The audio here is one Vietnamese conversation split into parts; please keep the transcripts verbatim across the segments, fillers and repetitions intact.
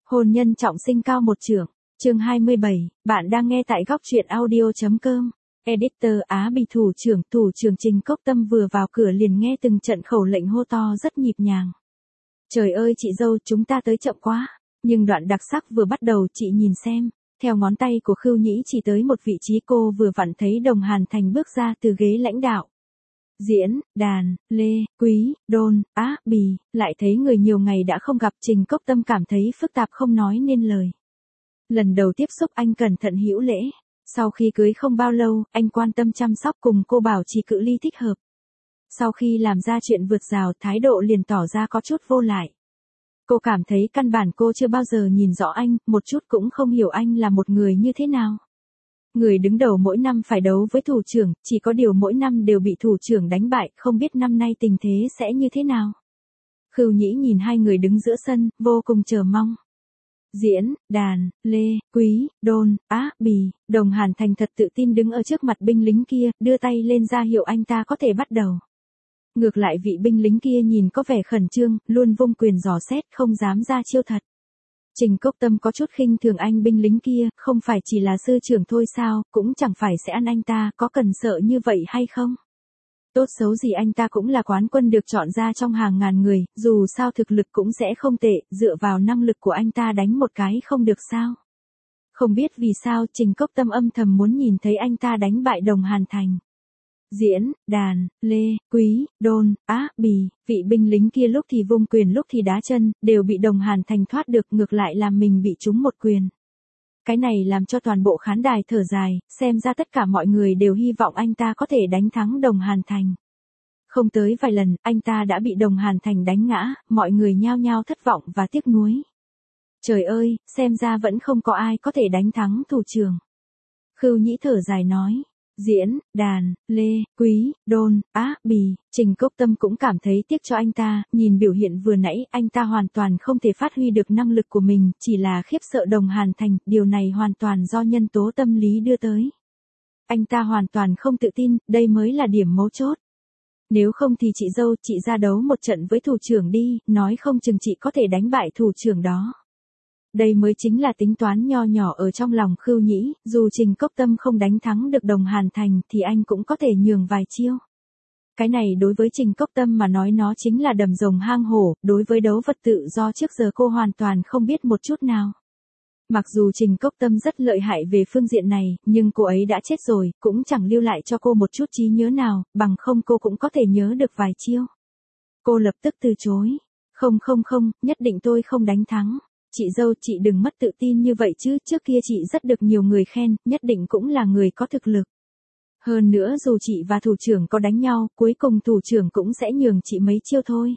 Hôn nhân trọng sinh cao một chưởng. Chương hai mươi bảy, bạn đang nghe tại góc truyện audio.com. Editor Á Bì thủ trưởng, thủ trưởng Trình Cốc Tâm vừa vào cửa liền nghe từng trận khẩu lệnh hô to rất nhịp nhàng. Trời ơi chị dâu, chúng ta tới chậm quá. Nhưng đoạn đặc sắc vừa bắt đầu chị nhìn xem, theo ngón tay của Khưu Nhĩ chỉ tới một vị trí cô vừa vặn thấy Đồng Hàn Thành bước ra từ ghế lãnh đạo. Diễn, đàn, lê, quý, đôn, á, bì, lại thấy người nhiều ngày đã không gặp. Trình Cốc Tâm cảm thấy phức tạp không nói nên lời. Lần đầu tiếp xúc anh cẩn thận hữu lễ. Sau khi cưới không bao lâu, anh quan tâm chăm sóc cùng cô bảo trì cự ly thích hợp. Sau khi làm ra chuyện vượt rào, thái độ liền tỏ ra có chút vô lại. Cô cảm thấy căn bản cô chưa bao giờ nhìn rõ anh, một chút cũng không hiểu anh là một người như thế nào. Người đứng đầu mỗi năm phải đấu với thủ trưởng, chỉ có điều mỗi năm đều bị thủ trưởng đánh bại, không biết năm nay tình thế sẽ như thế nào. Khưu Nhĩ nhìn hai người đứng giữa sân, vô cùng chờ mong. Diễn, đàn, lê, quý, đôn, á, bì, Đồng Hàn Thành thật tự tin đứng ở trước mặt binh lính kia, đưa tay lên ra hiệu anh ta có thể bắt đầu. Ngược lại vị binh lính kia nhìn có vẻ khẩn trương, luôn vung quyền dò xét, không dám ra chiêu thật. Trình Cốc Tâm có chút khinh thường anh binh lính kia, không phải chỉ là sư trưởng thôi sao, cũng chẳng phải sẽ ăn anh ta, có cần sợ như vậy hay không? Tốt xấu gì anh ta cũng là quán quân được chọn ra trong hàng ngàn người, dù sao thực lực cũng sẽ không tệ, dựa vào năng lực của anh ta đánh một cái không được sao? Không biết vì sao Trình Cốc Tâm âm thầm muốn nhìn thấy anh ta đánh bại Đồng Hàn Thành. Diễn, đàn, lê, quý, đôn, á, bì, vị binh lính kia lúc thì vung quyền lúc thì đá chân, đều bị Đồng Hàn Thành thoát được, ngược lại làm mình bị trúng một quyền. Cái này làm cho toàn bộ khán đài thở dài, xem ra tất cả mọi người đều hy vọng anh ta có thể đánh thắng Đồng Hàn Thành. Không tới vài lần, anh ta đã bị Đồng Hàn Thành đánh ngã, mọi người nhao nhao thất vọng và tiếc nuối. Trời ơi, xem ra vẫn không có ai có thể đánh thắng thủ trưởng. Khưu Nhĩ thở dài nói. Diễn, đàn, lê, quý, đôn, á, bì, Trình Cốc Tâm cũng cảm thấy tiếc cho anh ta, nhìn biểu hiện vừa nãy, anh ta hoàn toàn không thể phát huy được năng lực của mình, chỉ là khiếp sợ Đồng Hàn Thành, điều này hoàn toàn do nhân tố tâm lý đưa tới. Anh ta hoàn toàn không tự tin, đây mới là điểm mấu chốt. Nếu không thì chị dâu, chị ra đấu một trận với thủ trưởng đi, nói không chừng chị có thể đánh bại thủ trưởng đó. Đây mới chính là tính toán nho nhỏ ở trong lòng Khưu Nhĩ, dù Trình Cốc Tâm không đánh thắng được Đồng Hàn Thành thì anh cũng có thể nhường vài chiêu. Cái này đối với Trình Cốc Tâm mà nói nó chính là đầm rồng hang hổ, đối với đấu vật tự do trước giờ cô hoàn toàn không biết một chút nào. Mặc dù Trình Cốc Tâm rất lợi hại về phương diện này, nhưng cô ấy đã chết rồi, cũng chẳng lưu lại cho cô một chút trí nhớ nào, bằng không cô cũng có thể nhớ được vài chiêu. Cô lập tức từ chối. Không không không, nhất định tôi không đánh thắng. Chị dâu, chị đừng mất tự tin như vậy chứ, trước kia chị rất được nhiều người khen, nhất định cũng là người có thực lực. Hơn nữa dù chị và thủ trưởng có đánh nhau, cuối cùng thủ trưởng cũng sẽ nhường chị mấy chiêu thôi.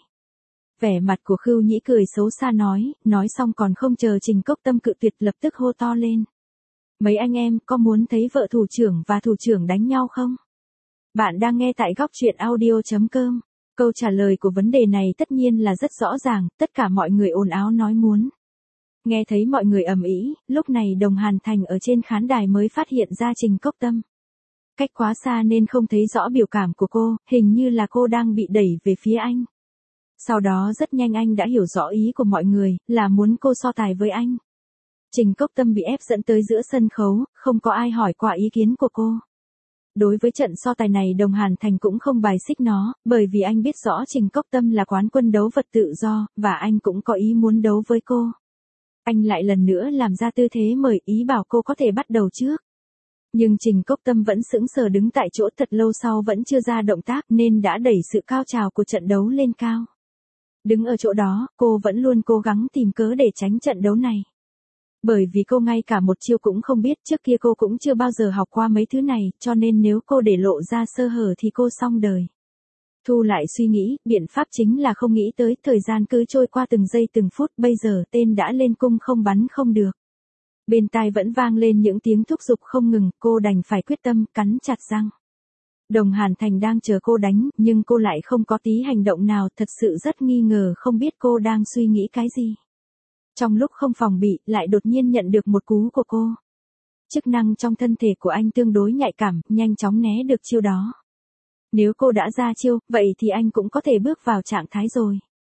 Vẻ mặt của Khưu Nhĩ cười xấu xa nói, nói xong còn không chờ Trình Cốc Tâm cự tuyệt lập tức hô to lên. Mấy anh em, có muốn thấy vợ thủ trưởng và thủ trưởng đánh nhau không? Bạn đang nghe tại góc truyện audio.com. Câu trả lời của vấn đề này tất nhiên là rất rõ ràng, tất cả mọi người ồn ào nói muốn. Nghe thấy mọi người ầm ĩ, lúc này Đồng Hàn Thành ở trên khán đài mới phát hiện ra Trình Cốc Tâm. Cách quá xa nên không thấy rõ biểu cảm của cô, hình như là cô đang bị đẩy về phía anh. Sau đó rất nhanh anh đã hiểu rõ ý của mọi người, là muốn cô so tài với anh. Trình Cốc Tâm bị ép dẫn tới giữa sân khấu, không có ai hỏi qua ý kiến của cô. Đối với trận so tài này Đồng Hàn Thành cũng không bài xích nó, bởi vì anh biết rõ Trình Cốc Tâm là quán quân đấu vật tự do, và anh cũng có ý muốn đấu với cô. Anh lại lần nữa làm ra tư thế mời, ý bảo cô có thể bắt đầu trước. Nhưng Trình Cốc Tâm vẫn sững sờ đứng tại chỗ thật lâu sau vẫn chưa ra động tác nên đã đẩy sự cao trào của trận đấu lên cao. Đứng ở chỗ đó, cô vẫn luôn cố gắng tìm cớ để tránh trận đấu này. Bởi vì cô ngay cả một chiêu cũng không biết, trước kia cô cũng chưa bao giờ học qua mấy thứ này, cho nên nếu cô để lộ ra sơ hở thì cô xong đời. Thu lại suy nghĩ, biện pháp chính là không nghĩ tới, thời gian cứ trôi qua từng giây từng phút, bây giờ tên đã lên cung không bắn không được. Bên tai vẫn vang lên những tiếng thúc giục không ngừng, cô đành phải quyết tâm, cắn chặt răng. Đồng Hàn Thành đang chờ cô đánh, nhưng cô lại không có tí hành động nào, thật sự rất nghi ngờ không biết cô đang suy nghĩ cái gì. Trong lúc không phòng bị, lại đột nhiên nhận được một cú của cô. Chức năng trong thân thể của anh tương đối nhạy cảm, nhanh chóng né được chiêu đó. Nếu cô đã ra chiêu, vậy thì anh cũng có thể bước vào trạng thái rồi.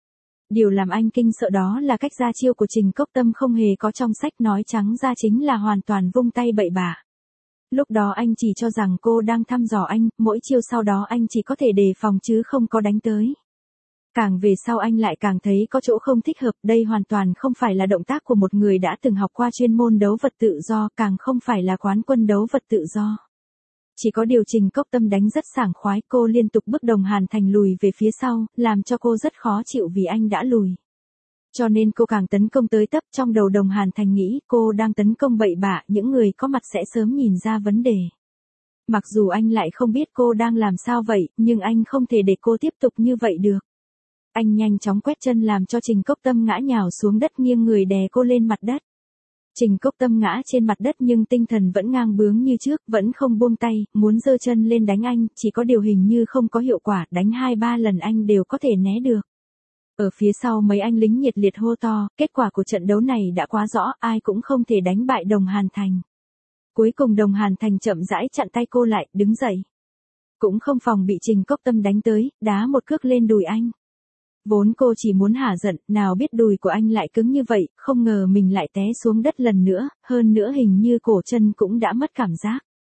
Điều làm anh kinh sợ đó là cách ra chiêu của Trình Cốc Tâm không hề có trong sách, nói trắng ra chính là hoàn toàn vung tay bậy bạ. Lúc đó anh chỉ cho rằng cô đang thăm dò anh, mỗi chiêu sau đó anh chỉ có thể đề phòng chứ không có đánh tới. Càng về sau anh lại càng thấy có chỗ không thích hợp, đây hoàn toàn không phải là động tác của một người đã từng học qua chuyên môn đấu vật tự do, càng không phải là quán quân đấu vật tự do. Chỉ có điều Trình Cốc Tâm đánh rất sảng khoái, cô liên tục bức Đồng Hàn Thành lùi về phía sau, làm cho cô rất khó chịu vì anh đã lùi. Cho nên cô càng tấn công tới tấp, trong đầu Đồng Hàn Thành nghĩ cô đang tấn công bậy bạ, những người có mặt sẽ sớm nhìn ra vấn đề. Mặc dù anh lại không biết cô đang làm sao vậy, nhưng anh không thể để cô tiếp tục như vậy được. Anh nhanh chóng quét chân làm cho Trình Cốc Tâm ngã nhào xuống đất, nghiêng người đè cô lên mặt đất. Trình Cốc Tâm ngã trên mặt đất nhưng tinh thần vẫn ngang bướng như trước, vẫn không buông tay, muốn giơ chân lên đánh anh, chỉ có điều hình như không có hiệu quả, đánh hai ba lần anh đều có thể né được. Ở phía sau mấy anh lính nhiệt liệt hô to, kết quả của trận đấu này đã quá rõ, ai cũng không thể đánh bại Đồng Hàn Thành. Cuối cùng Đồng Hàn Thành chậm rãi chặn tay cô lại, đứng dậy. Cũng không phòng bị Trình Cốc Tâm đánh tới, đá một cước lên đùi anh. Vốn cô chỉ muốn hả giận, nào biết đùi của anh lại cứng như vậy, không ngờ mình lại té xuống đất lần nữa, hơn nữa hình như cổ chân cũng đã mất cảm giác.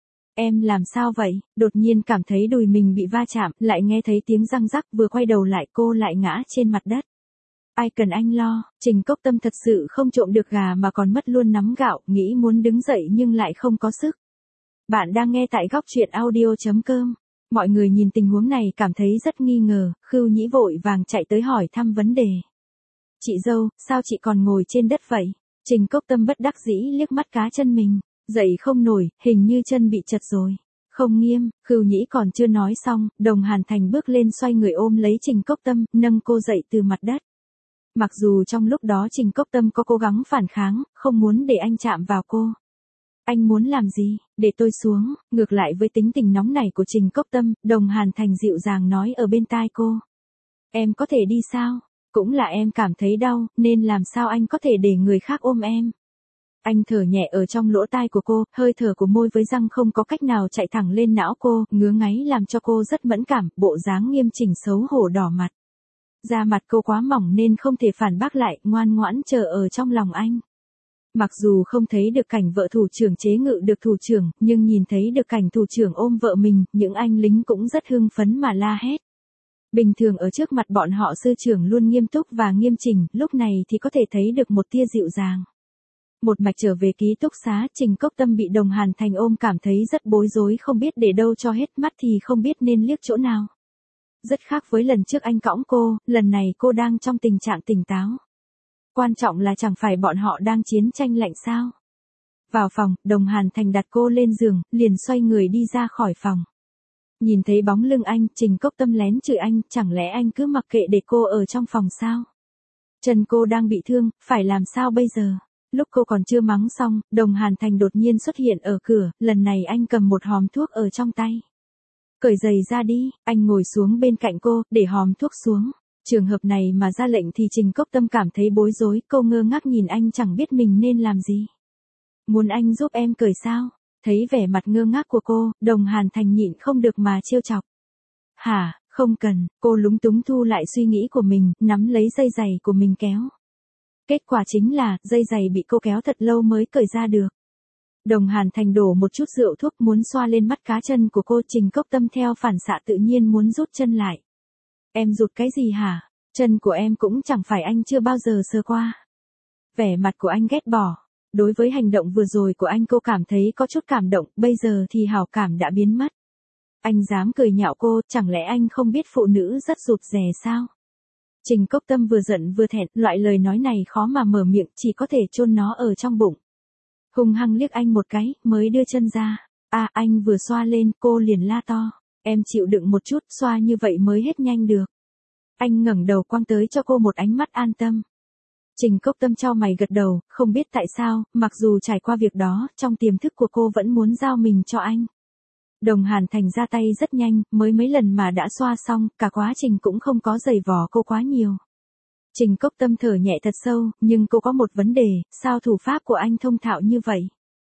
Em làm sao vậy? Đột nhiên cảm thấy đùi mình bị va chạm, lại nghe thấy tiếng răng rắc, vừa quay đầu lại cô lại ngã trên mặt đất. Ai cần anh lo, Trình Cốc Tâm thật sự không trộm được gà mà còn mất luôn nắm gạo, nghĩ muốn đứng dậy nhưng lại không có sức. Bạn đang nghe tại góc truyện audio chấm com. Mọi người nhìn tình huống này cảm thấy rất nghi ngờ, Khưu Nhĩ vội vàng chạy tới hỏi thăm vấn đề. Chị dâu, sao chị còn ngồi trên đất vậy? Trình Cốc Tâm bất đắc dĩ liếc mắt cá chân mình, dậy không nổi, hình như chân bị chật rồi. Không nghiêm, Khưu Nhĩ còn chưa nói xong, Đồng Hàn Thành bước lên xoay người ôm lấy Trình Cốc Tâm, nâng cô dậy từ mặt đất. Mặc dù trong lúc đó Trình Cốc Tâm có cố gắng phản kháng, không muốn để anh chạm vào cô. Anh muốn làm gì? Để tôi xuống. Ngược lại với tính tình nóng nảy của Trình Cốc Tâm, Đồng Hàn Thành dịu dàng nói ở bên tai cô. Em có thể đi sao? Cũng là em cảm thấy đau, nên làm sao anh có thể để người khác ôm em? Anh thở nhẹ ở trong lỗ tai của cô, hơi thở của môi với răng không có cách nào chạy thẳng lên não cô, ngứa ngáy làm cho cô rất mẫn cảm, bộ dáng nghiêm chỉnh xấu hổ đỏ mặt. Da mặt cô quá mỏng nên không thể phản bác lại, ngoan ngoãn chờ ở trong lòng anh. Mặc dù không thấy được cảnh vợ thủ trưởng chế ngự được thủ trưởng, nhưng nhìn thấy được cảnh thủ trưởng ôm vợ mình, những anh lính cũng rất hưng phấn mà la hét. Bình thường ở trước mặt bọn họ sư trưởng luôn nghiêm túc và nghiêm chỉnh, lúc này thì có thể thấy được một tia dịu dàng. Một mạch trở về ký túc xá, Trình Cốc Tâm bị Đồng Hàn Thành ôm cảm thấy rất bối rối, không biết để đâu cho hết, mắt thì không biết nên liếc chỗ nào. Rất khác với lần trước anh cõng cô, lần này cô đang trong tình trạng tỉnh táo. Quan trọng là chẳng phải bọn họ đang chiến tranh lạnh sao. Vào phòng, Đồng Hàn Thành đặt cô lên giường, liền xoay người đi ra khỏi phòng. Nhìn thấy bóng lưng anh, Trình Cốc Tâm lén chửi anh, chẳng lẽ anh cứ mặc kệ để cô ở trong phòng sao? Chân cô đang bị thương, phải làm sao bây giờ? Lúc cô còn chưa mắng xong, Đồng Hàn Thành đột nhiên xuất hiện ở cửa, lần này anh cầm một hòm thuốc ở trong tay. Cởi giày ra đi, anh ngồi xuống bên cạnh cô, để hòm thuốc xuống. Trường hợp này mà ra lệnh thì Trình Cốc Tâm cảm thấy bối rối, cô ngơ ngác nhìn anh chẳng biết mình nên làm gì. Muốn anh giúp em cởi sao? Thấy vẻ mặt ngơ ngác của cô, Đồng Hàn Thành nhịn không được mà trêu chọc. Hả, không cần, cô lúng túng thu lại suy nghĩ của mình, nắm lấy dây giày của mình kéo. Kết quả chính là, dây giày bị cô kéo thật lâu mới cởi ra được. Đồng Hàn Thành đổ một chút rượu thuốc muốn xoa lên mắt cá chân của cô, Trình Cốc Tâm theo phản xạ tự nhiên muốn rút chân lại. Em rụt cái gì hả? Chân của em cũng chẳng phải anh chưa bao giờ sờ qua. Vẻ mặt của anh ghét bỏ. Đối với hành động vừa rồi của anh cô cảm thấy có chút cảm động, bây giờ thì hảo cảm đã biến mất. Anh dám cười nhạo cô, chẳng lẽ anh không biết phụ nữ rất rụt rè sao? Trình Cốc Tâm vừa giận vừa thẹn, loại lời nói này khó mà mở miệng, chỉ có thể chôn nó ở trong bụng. Hung hăng liếc anh một cái, mới đưa chân ra. À, anh vừa xoa lên, cô liền la to. Em chịu đựng một chút, xoa như vậy mới hết nhanh được. Anh ngẩng đầu quăng tới cho cô một ánh mắt an tâm. Trình Cốc Tâm chau mày gật đầu, không biết tại sao, mặc dù trải qua việc đó, trong tiềm thức của cô vẫn muốn giao mình cho anh. Đồng Hàn Thành ra tay rất nhanh, mới mấy lần mà đã xoa xong, cả quá trình cũng không có giày vò cô quá nhiều. Trình Cốc Tâm thở nhẹ thật sâu, nhưng cô có một vấn đề, sao thủ pháp của anh thông thạo như vậy?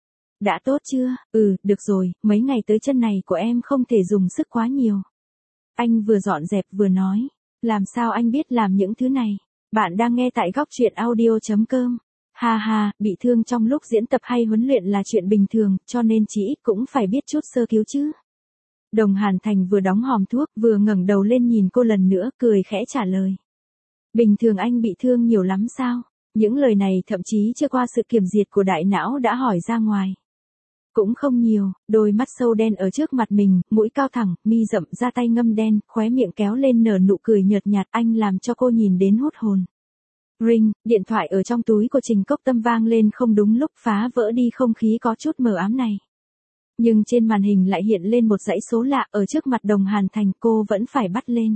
Đã tốt chưa? Ừ, được rồi, mấy ngày tới chân này của em không thể dùng sức quá nhiều. Anh vừa dọn dẹp vừa nói, làm sao anh biết làm những thứ này? Bạn đang nghe tại góc truyện audio chấm com. Ha ha, bị thương trong lúc diễn tập hay huấn luyện là chuyện bình thường, cho nên chí ít cũng phải biết chút sơ cứu chứ. Đồng Hàn Thành vừa đóng hòm thuốc, vừa ngẩng đầu lên nhìn cô lần nữa, cười khẽ trả lời. Bình thường anh bị thương nhiều lắm sao? Những lời này thậm chí chưa qua sự kiểm duyệt của đại não đã hỏi ra ngoài. Cũng không nhiều, đôi mắt sâu đen ở trước mặt mình, mũi cao thẳng, mi rậm, da tay ngâm đen, khóe miệng kéo lên nở nụ cười nhợt nhạt, anh làm cho cô nhìn đến hút hồn. Ring, điện thoại ở trong túi của Trình Cốc Tâm vang lên không đúng lúc, phá vỡ đi không khí có chút mờ ám này. Nhưng trên màn hình lại hiện lên một dãy số lạ, ở trước mặt Đồng Hàn Thành, cô vẫn phải bắt lên.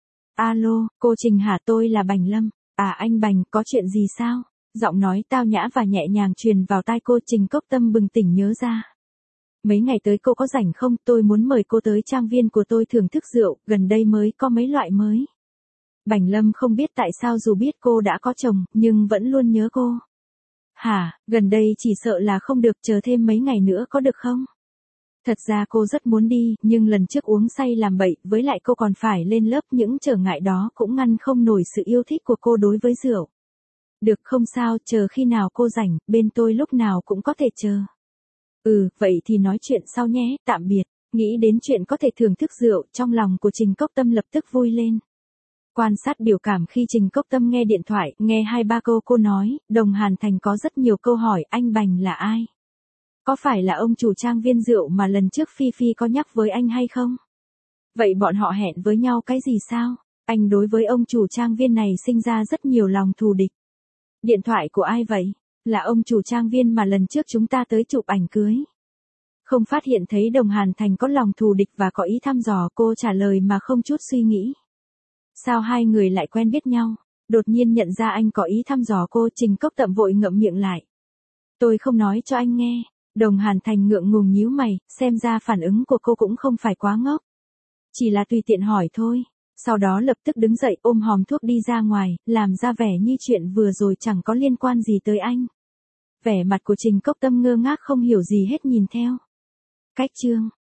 Alo, cô Trình hả, tôi là Bành Lâm. À anh Bành, có chuyện gì sao? Giọng nói tao nhã và nhẹ nhàng truyền vào tai cô. Trình Cốc Tâm bừng tỉnh nhớ ra. Mấy ngày tới cô có rảnh không, tôi muốn mời cô tới trang viên của tôi thưởng thức rượu, gần đây mới có mấy loại mới. Bành Lâm không biết tại sao dù biết cô đã có chồng, nhưng vẫn luôn nhớ cô. Hả, gần đây chỉ sợ là không được, chờ thêm mấy ngày nữa có được không? Thật ra cô rất muốn đi, nhưng lần trước uống say làm bậy, với lại cô còn phải lên lớp, những trở ngại đó cũng ngăn không nổi sự yêu thích của cô đối với rượu. Được, không sao, chờ khi nào cô rảnh, bên tôi lúc nào cũng có thể chờ. Ừ, vậy thì nói chuyện sau nhé, tạm biệt. Nghĩ đến chuyện có thể thưởng thức rượu, trong lòng của Trình Cốc Tâm lập tức vui lên. Quan sát biểu cảm khi Trình Cốc Tâm nghe điện thoại, nghe hai ba câu cô nói, Đồng Hàn Thành có rất nhiều câu hỏi, anh Bành là ai? Có phải là ông chủ trang viên rượu mà lần trước Phi Phi có nhắc với anh hay không? Vậy bọn họ hẹn với nhau cái gì sao? Anh đối với ông chủ trang viên này sinh ra rất nhiều lòng thù địch. Điện thoại của ai vậy? Là ông chủ trang viên mà lần trước chúng ta tới chụp ảnh cưới. Không phát hiện thấy Đồng Hàn Thành có lòng thù địch và có ý thăm dò, cô trả lời mà không chút suy nghĩ. Sao hai người lại quen biết nhau? Đột nhiên nhận ra anh có ý thăm dò cô, Trình Cốc Tâm vội ngậm miệng lại. Tôi không nói cho anh nghe. Đồng Hàn Thành ngượng ngùng nhíu mày, xem ra phản ứng của cô cũng không phải quá ngốc. Chỉ là tùy tiện hỏi thôi. Sau đó lập tức đứng dậy ôm hòm thuốc đi ra ngoài, làm ra vẻ như chuyện vừa rồi chẳng có liên quan gì tới anh. Vẻ mặt của Trình Cốc Tâm ngơ ngác không hiểu gì hết nhìn theo. Cách chương